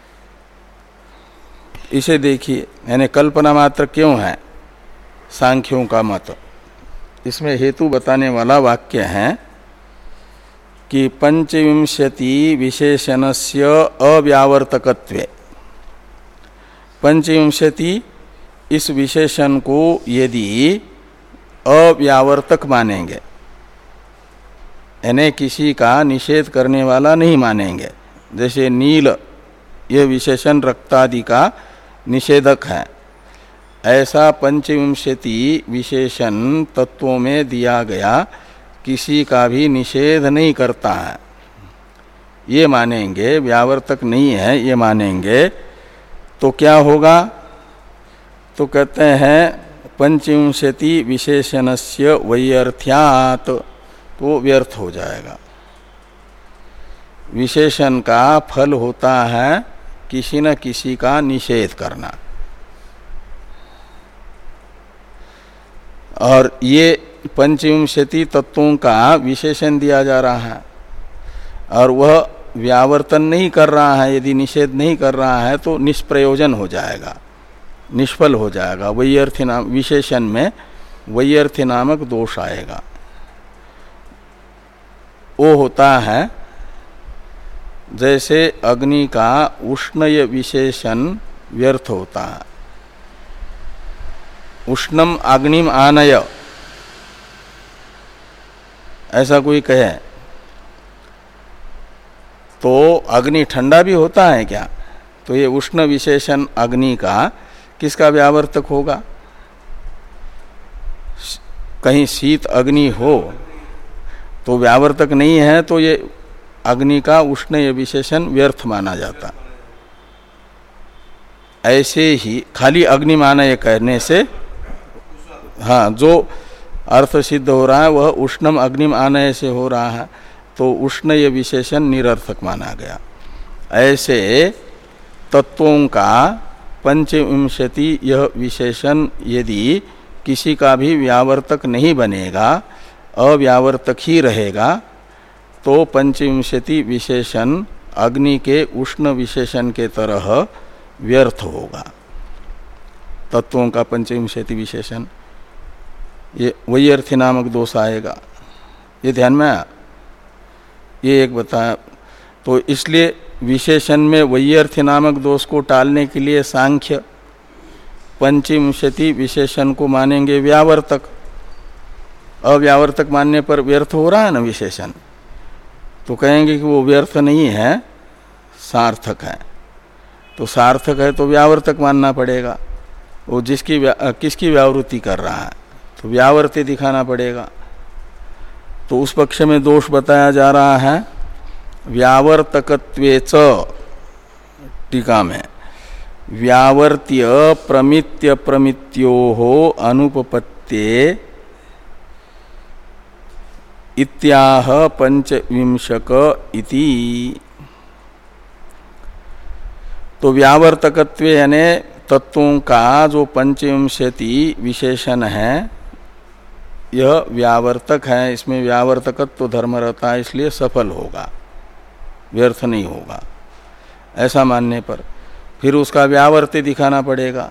इसे देखिए, यानी कल्पना मात्र क्यों है सांख्यों का मत। इसमें हेतु बताने वाला वाक्य है कि पंचविंशति विशेषणस्य अव्यावर्तकत्वे, पंचविंशति इस विशेषण को यदि अव्यावर्तक मानेंगे, यानी किसी का निषेध करने वाला नहीं मानेंगे, जैसे नील यह विशेषण रक्तादि का निषेधक है, ऐसा पंचविंशति विशेषण तत्वों में दिया गया किसी का भी निषेध नहीं करता है, ये मानेंगे, व्यावर्तक नहीं है ये मानेंगे, तो क्या होगा? तो कहते हैं पंचविंशति विशेषणस्य वैयर्थ्यात्, तो व्यर्थ हो जाएगा। विशेषण का फल होता है किसी न किसी का निषेध करना, और ये पंचविंशति तत्वों का विशेषण दिया जा रहा है, और वह व्यावर्तन नहीं कर रहा है, यदि निषेध नहीं कर रहा है तो निष्प्रयोजन हो जाएगा, निष्फल हो जाएगा। वैयर्थी नाम विशेषण में वैयर्थी नामक दोष आएगा। वो होता है जैसे अग्नि का उष्णय विशेषण व्यर्थ होता है। उष्णम अग्निम आनय, ऐसा कोई कहे तो अग्नि ठंडा भी होता है क्या? तो ये उष्ण विशेषण अग्नि का किसका व्यावर्तक होगा? कहीं शीत अग्नि हो तो व्यावर्तक नहीं है, तो ये अग्नि का उष्ण ये विशेषण व्यर्थ माना जाता। ऐसे ही खाली अग्नि माना ये कहने से, हाँ, जो अर्थ सिद्ध हो रहा है वह उष्णम अग्निम आनय से हो रहा है, तो उष्ण ये विशेषण निरर्थक माना गया। ऐसे तत्वों का पंचविंशति यह विशेषण यदि किसी का भी व्यावर्तक नहीं बनेगा, अव्यावर्तक ही रहेगा, तो पंचविंशति विशेषण अग्नि के उष्ण विशेषण के तरह व्यर्थ होगा। तत्वों का पंचविंशति विशेषण, ये वैयर्थी नामक दोष आएगा। ये ध्यान में आया? ये एक बताया। तो इसलिए विशेषण में वैयर्थी नामक दोष को टालने के लिए सांख्य पंचविंशति विशेषण को मानेंगे व्यावर्तक। अव्यावर्तक मानने पर व्यर्थ हो रहा है ना विशेषण, तो कहेंगे कि वो व्यर्थ नहीं है, सार्थक है। तो सार्थक है तो व्यावर्तक मानना पड़ेगा। वो जिसकी व्या, किसकी व्यावृत्ति कर रहा है, तो व्यावर्त्य दिखाना पड़ेगा। तो उस पक्ष में दोष बताया जा रहा है व्यावर्तकत्वे च, टीका में, व्यावर्त्य प्रमित्य प्रमित्योः अनुपपत्ते इत्याह पंचविंशक इति। तो व्यावर्तकत्व यानी तत्वों का जो पंचविंशति विशेषण है यह व्यावर्तक है, इसमें व्यावर्तकत्व धर्म रहता है, इसलिए सफल होगा, व्यर्थ नहीं होगा। ऐसा मानने पर फिर उसका व्यावर्त्य दिखाना पड़ेगा,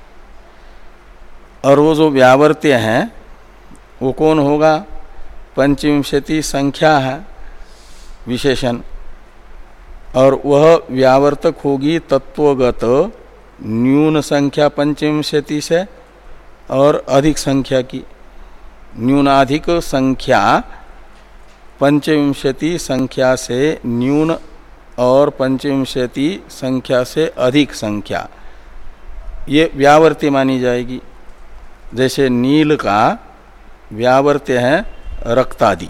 और वो जो व्यावर्त्य है वो कौन होगा? पंचविंशति संख्या है विशेषण, और वह व्यावर्तक होगी तत्वगत न्यून संख्या पंचविंशति से और अधिक संख्या की। न्यूनाधिक संख्या पंचविंशति संख्या से न्यून और पंचविंशति संख्या से अधिक संख्या, ये व्यावर्त्य मानी जाएगी। जैसे नील का व्यावर्त्य है रक्तादि,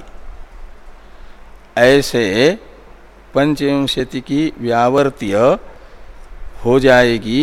ऐसे पंचविंशति की व्यावर्त्य हो जाएगी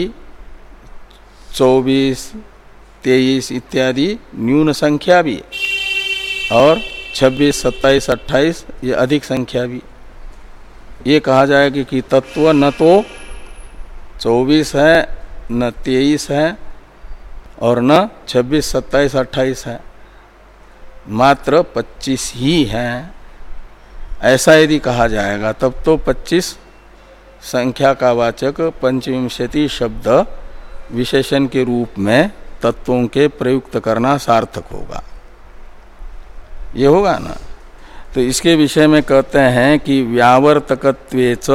चौबीस, तेईस इत्यादि न्यून संख्या भी, और छब्बीस, सत्ताईस, अट्ठाईस ये अधिक संख्या भी। ये कहा जाएगा कि तत्व न तो चौबीस है, न तेईस है, और न छब्बीस, सत्ताईस, अट्ठाईस है, मात्र पच्चीस ही है। ऐसा यदि कहा जाएगा तब तो पच्चीस संख्या का वाचक पंचविंशति शब्द विशेषण के रूप में तत्वों के प्रयुक्त करना सार्थक होगा। ये होगा ना। तो इसके विषय में कहते हैं कि व्यावर्तकत्वेच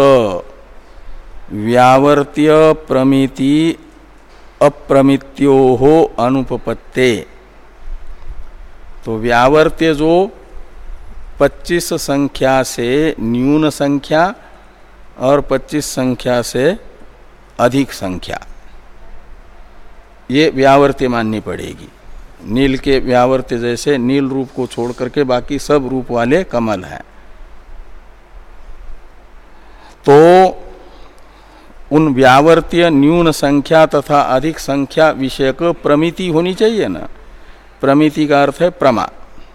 व्यावर्त्य प्रमिति अप्रमित्योहो अनुपपत्ते। तो व्यावर्त्य जो पच्चीस संख्या से न्यून संख्या और पच्चीस संख्या से अधिक संख्या, ये व्यावर्त्य माननी पड़ेगी। नील के व्यावर्त्य जैसे नील रूप को छोड़ करके बाकी सब रूप वाले कमल हैं, तो उन व्यावर्त्य न्यून संख्या तथा अधिक संख्या विषयक प्रमिति होनी चाहिए ना। प्रमिति का अर्थ है प्रमा।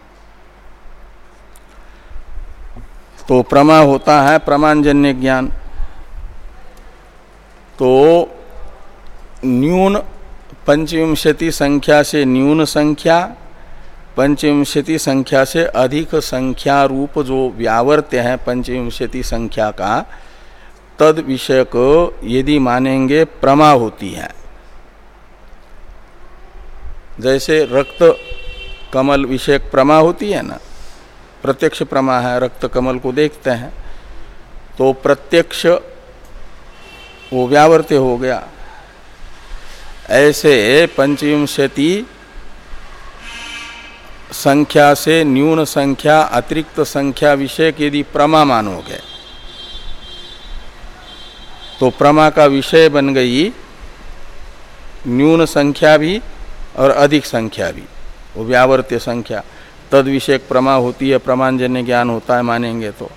तो प्रमा होता है प्रमाणजन्य ज्ञान। तो न्यून पंचविंशति संख्या से न्यून संख्या, पंचविंशति संख्या से अधिक संख्या रूप जो व्यावर्त्य है पंचविंशति संख्या का, तद विषय को यदि मानेंगे प्रमा होती है। जैसे रक्त कमल विषयक प्रमा होती है ना, प्रत्यक्ष प्रमा है, रक्त कमल को देखते हैं तो प्रत्यक्ष वो व्यावर्त्य हो गया। ऐसे पंचविंशति संख्या से न्यून संख्या अतिरिक्त संख्या विषय यदि प्रमा मानोगे तो प्रमा का विषय बन गई न्यून संख्या भी और अधिक संख्या भी, वो व्यावर्त्य संख्या। तद विषयक प्रमा होती है, प्रमाणजन्य ज्ञान होता है मानेंगे तो।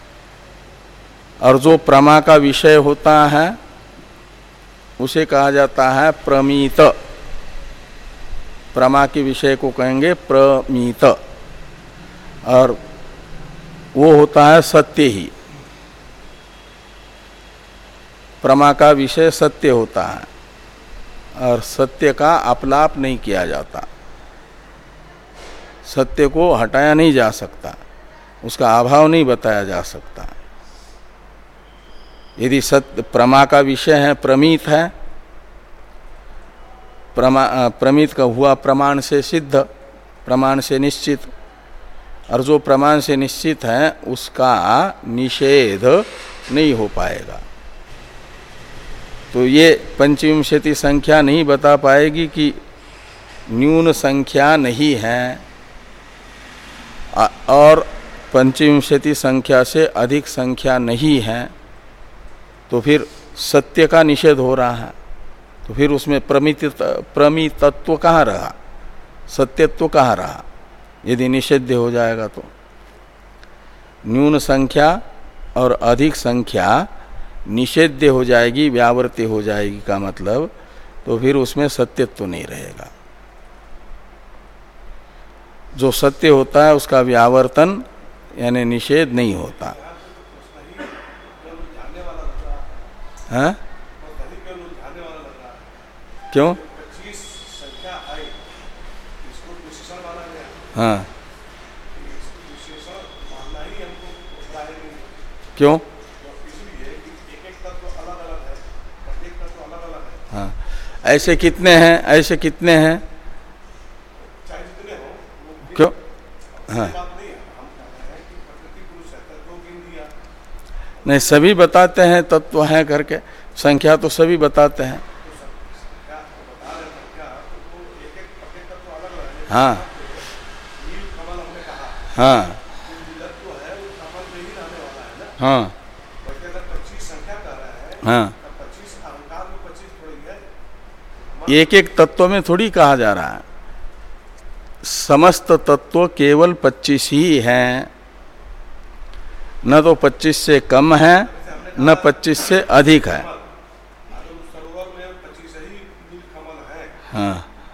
और जो प्रमा का विषय होता है उसे कहा जाता है प्रमीत। प्रमा के विषय को कहेंगे प्रमीत, और वो होता है सत्य ही। प्रमा का विषय सत्य होता है, और सत्य का अपलाप नहीं किया जाता, सत्य को हटाया नहीं जा सकता, उसका अभाव नहीं बताया जा सकता। यदि सत्य प्रमा का विषय है, प्रमीत है, प्रमा प्रमीत का हुआ प्रमाण से सिद्ध, प्रमाण से निश्चित, और जो प्रमाण से निश्चित है उसका निषेध नहीं हो पाएगा। तो ये पंचविंशति संख्या नहीं बता पाएगी कि न्यून संख्या नहीं है, और पंचविंशति संख्या से अधिक संख्या नहीं है, तो फिर सत्य का निषेध हो रहा है। तो फिर उसमें प्रमित प्रमितत्व कहाँ रहा, सत्यत्व कहाँ रहा, यदि निषेध हो जाएगा तो। न्यून संख्या और अधिक संख्या निषेध्य हो जाएगी, व्यावर्त्य हो जाएगी का मतलब, तो फिर उसमें सत्यत्व नहीं रहेगा। जो सत्य होता है उसका व्यावर्तन यानी निषेध नहीं होता। हाँ क्यों? हाँ क्यों? हाँ ऐसे कितने हैं, ऐसे कितने हैं? क्यों? हाँ नहीं, सभी बताते हैं तत्व हैं करके, संख्या तो सभी बताते हैं। हाँ हाँ हाँ हाँ एक एक तत्व में थोड़ी कहा जा रहा है, समस्त तत्व केवल पच्चीस ही हैं, न तो पच्चीस से कम है न पच्चीस से अधिक है। हाँ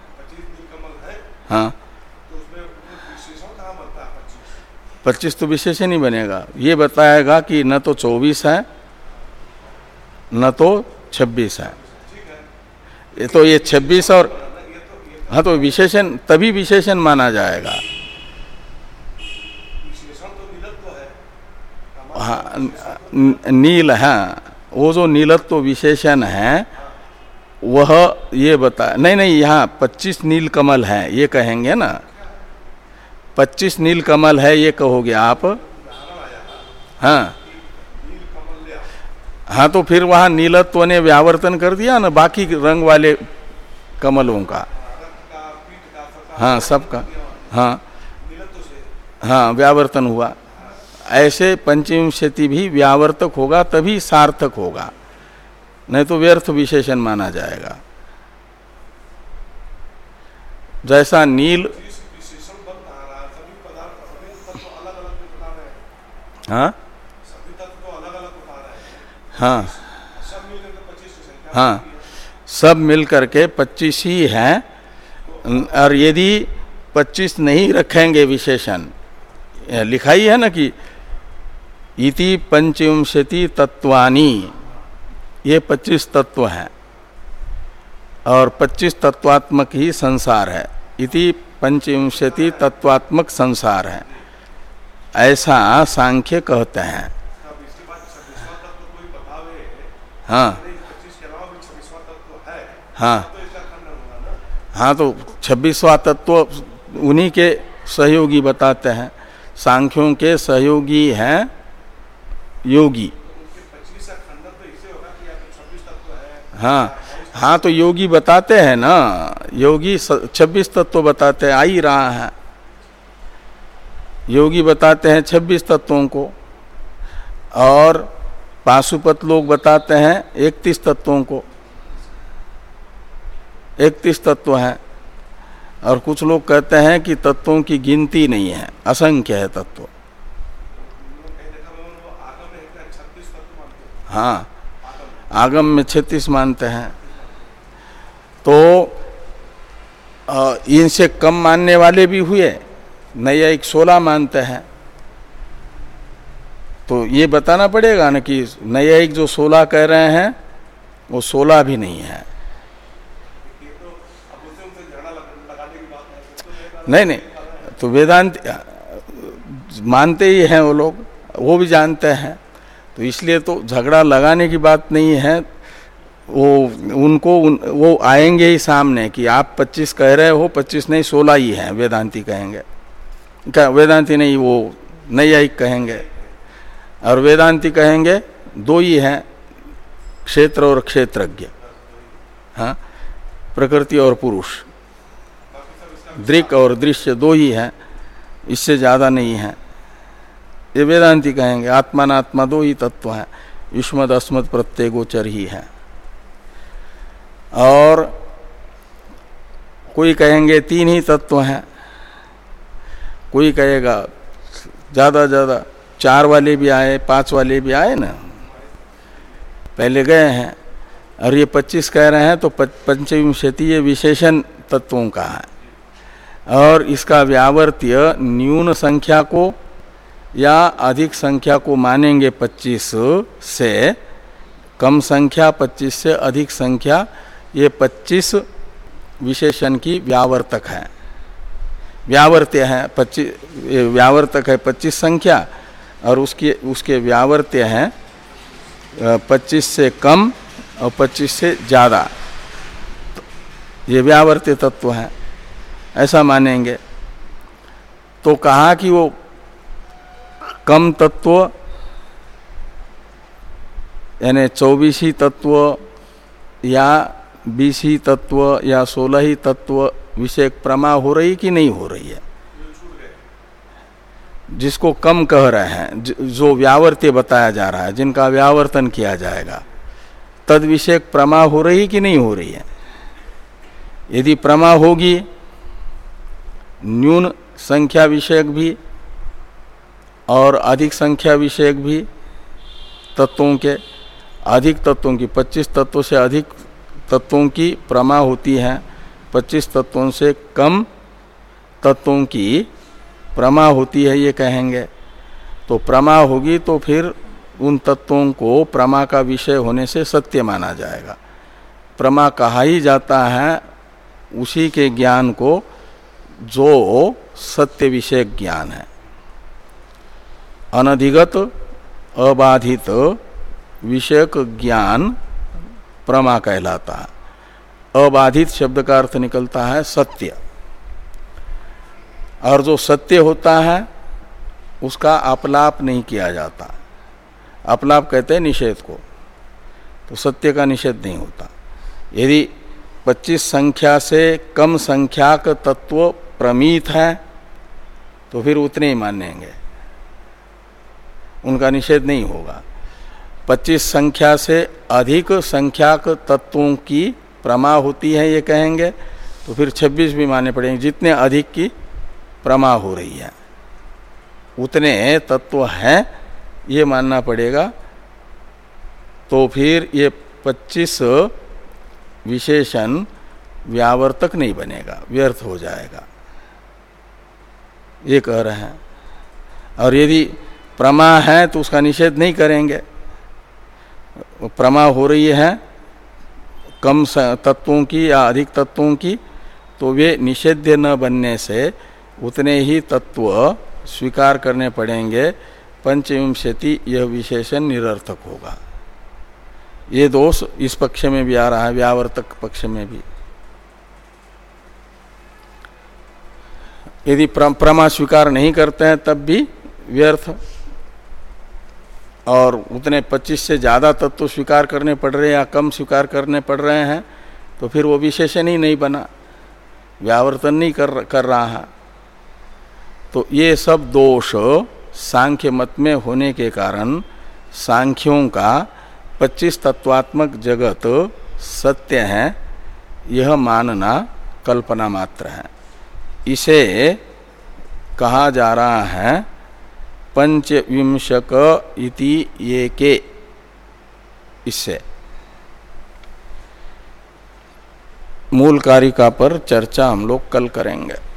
हाँ पच्चीस तो विशेषण ही बनेगा। ये बताएगा कि न तो चौबीस है न तो छब्बीस है। ये तो ये छब्बीस और हाँ तो विशेषण तभी विशेषण माना जाएगा। हाँ नील है, वो जो नीलत्व विशेषण है वह ये बता नहीं नहीं यहाँ पच्चीस नील कमल है ये कहेंगे ना, पच्चीस नील कमल है ये कहोगे आप। हाँ हाँ तो फिर वहाँ नीलत्व ने व्यावर्तन कर दिया ना बाकी रंग वाले कमलों का। हाँ सबका हाँ हाँ व्यावर्तन हुआ। ऐसे पंचविंशति भी व्यावर्तक होगा तभी सार्थक होगा, नहीं तो व्यर्थ विशेषण माना जाएगा। जैसा नील हाँ हाँ हाँ सब मिल करके पच्चीस ही हैं। और यदि पच्चीस नहीं रखेंगे विशेषण, लिखा ही है ना कि इति पंचविंशति तत्वानि, ये पच्चीस तत्व हैं और पच्चीस तत्वात्मक ही संसार है। इति पंचविंशति तत्वात्मक संसार है, ऐसा सांख्य कहते हैं। हाँ हाँ हाँ तो छब्बीसवां तत्व उन्हीं के सहयोगी बताते हैं। सांख्यों के सहयोगी हैं योगी। हाँ हाँ तो योगी बताते हैं ना, योगी छब्बीस तत्व बताते हैं, आ ही रहा है। योगी बताते हैं छब्बीस तत्वों को और पाशुपत लोग बताते हैं इकतीस तत्वों को। इकतीस तत्व हैं और कुछ लोग कहते हैं कि तत्वों की गिनती नहीं है, असंख्य है तत्व। हाँ आगम में छत्तीस मानते हैं। तो इनसे कम मानने वाले भी हुए, नैयायिक सोलह मानते हैं। तो ये बताना पड़ेगा ना कि नैयायिक जो सोलह कह रहे हैं वो सोलह भी नहीं है। नहीं नहीं तो वेदांत मानते ही हैं वो लोग, वो भी जानते हैं। तो इसलिए तो झगड़ा लगाने की बात नहीं है। वो उनको उन, वो आएंगे ही सामने कि आप पच्चीस कह रहे हो, पच्चीस नहीं सोलह ही हैं, वेदांती कहेंगे। क्या वेदांती नहीं, वो नैयायिक कहेंगे। और वेदांती कहेंगे दो ही हैं, क्षेत्र और क्षेत्रज्ञ। हाँ प्रकृति और पुरुष, दृक् और दृश्य दो ही हैं, इससे ज़्यादा नहीं है। ये वेदांती कहेंगे। आत्मानात्मा दो ही तत्व हैं, युष्मद अस्मद प्रत्यय गोचर ही है। और कोई कहेंगे तीन ही तत्व हैं, कोई कहेगा ज़्यादा ज़्यादा चार वाले भी आए, पांच वाले भी आए ना, पहले गए हैं। और ये पच्चीस कह रहे हैं तो पंचविंशति ये विशेषण तत्वों का है। और इसका व्यावर्त्य न्यून संख्या को या अधिक संख्या को मानेंगे पच्चीस से कम संख्या, पच्चीस से अधिक संख्या, ये पच्चीस विशेषण की व्यावर्तक है, व्यावर्त्य है। पच्चीस व्यावर्तक है पच्चीस संख्या और उसके उसके व्यावर्त्य हैं पच्चीस से कम और पच्चीस से ज़्यादा, ये व्यावर्त्य तत्व है, ऐसा मानेंगे। तो कहा कि वो कम तत्व यानी चौबीसी तत्व या बीसी तत्व या सोलह ही तत्व विषय प्रमा हो रही कि नहीं हो रही है? जिसको कम कह रहे हैं, जो व्यावर्त्य बताया जा रहा है, जिनका व्यावर्तन किया जाएगा, तद विषय प्रमा हो रही कि नहीं हो रही है? यदि प्रमा होगी, न्यून संख्या विषयक भी और अधिक संख्या विषयक भी तत्वों के, अधिक तत्वों की पच्चीस तत्वों से अधिक तत्वों की प्रमा होती है, पच्चीस तत्वों से कम तत्वों की प्रमा होती है, ये कहेंगे। तो प्रमा होगी तो फिर उन तत्वों को प्रमा का विषय होने से सत्य माना जाएगा। प्रमा कहा ही जाता है उसी के ज्ञान को जो सत्य विषय ज्ञान है। अनधिगत अबाधित विषयक ज्ञान प्रमा कहलाता है। अबाधित शब्द का अर्थ निकलता है सत्य, और जो सत्य होता है उसका अपलाप नहीं किया जाता। अपलाप कहते हैं निषेध को, तो सत्य का निषेध नहीं होता। यदि पच्चीस संख्या से कम संख्याक तत्व प्रमीत है तो फिर उतने ही मानेंगे, उनका निषेध नहीं होगा। पच्चीस संख्या से अधिक संख्याक तत्वों की प्रमा होती है, ये कहेंगे, तो फिर छब्बीस भी मानने पड़ेंगे। जितने अधिक की प्रमा हो रही है उतने तत्व हैं, ये मानना पड़ेगा। तो फिर ये पच्चीस विशेषण व्यावर्तक नहीं बनेगा, व्यर्थ हो जाएगा, ये कह रहे हैं। और यदि प्रमा है तो उसका निषेध नहीं करेंगे। प्रमा हो रही है कम तत्वों की या अधिक तत्वों की, तो वे निषेध्य न बनने से उतने ही तत्व स्वीकार करने पड़ेंगे। पंचविंशति यह विशेषण निरर्थक होगा। ये दोष इस पक्ष में भी आ रहा है, व्यावर्तक पक्ष में भी। यदि प्रमा स्वीकार नहीं करते हैं तब भी व्यर्थ, और उतने पच्चीस से ज़्यादा तत्व स्वीकार करने पड़ रहे हैं या कम स्वीकार करने पड़ रहे हैं तो फिर वो विशेषण ही नहीं बना, व्यावर्तन नहीं कर कर रहा है। तो ये सब दोष सांख्य मत में होने के कारण सांख्यों का पच्चीस तत्वात्मक जगत सत्य है यह मानना कल्पना मात्र है। इसे कहा जा रहा है पंचविंशक इति ये के। इससे मूल कारिका पर चर्चा हम लोग कल करेंगे।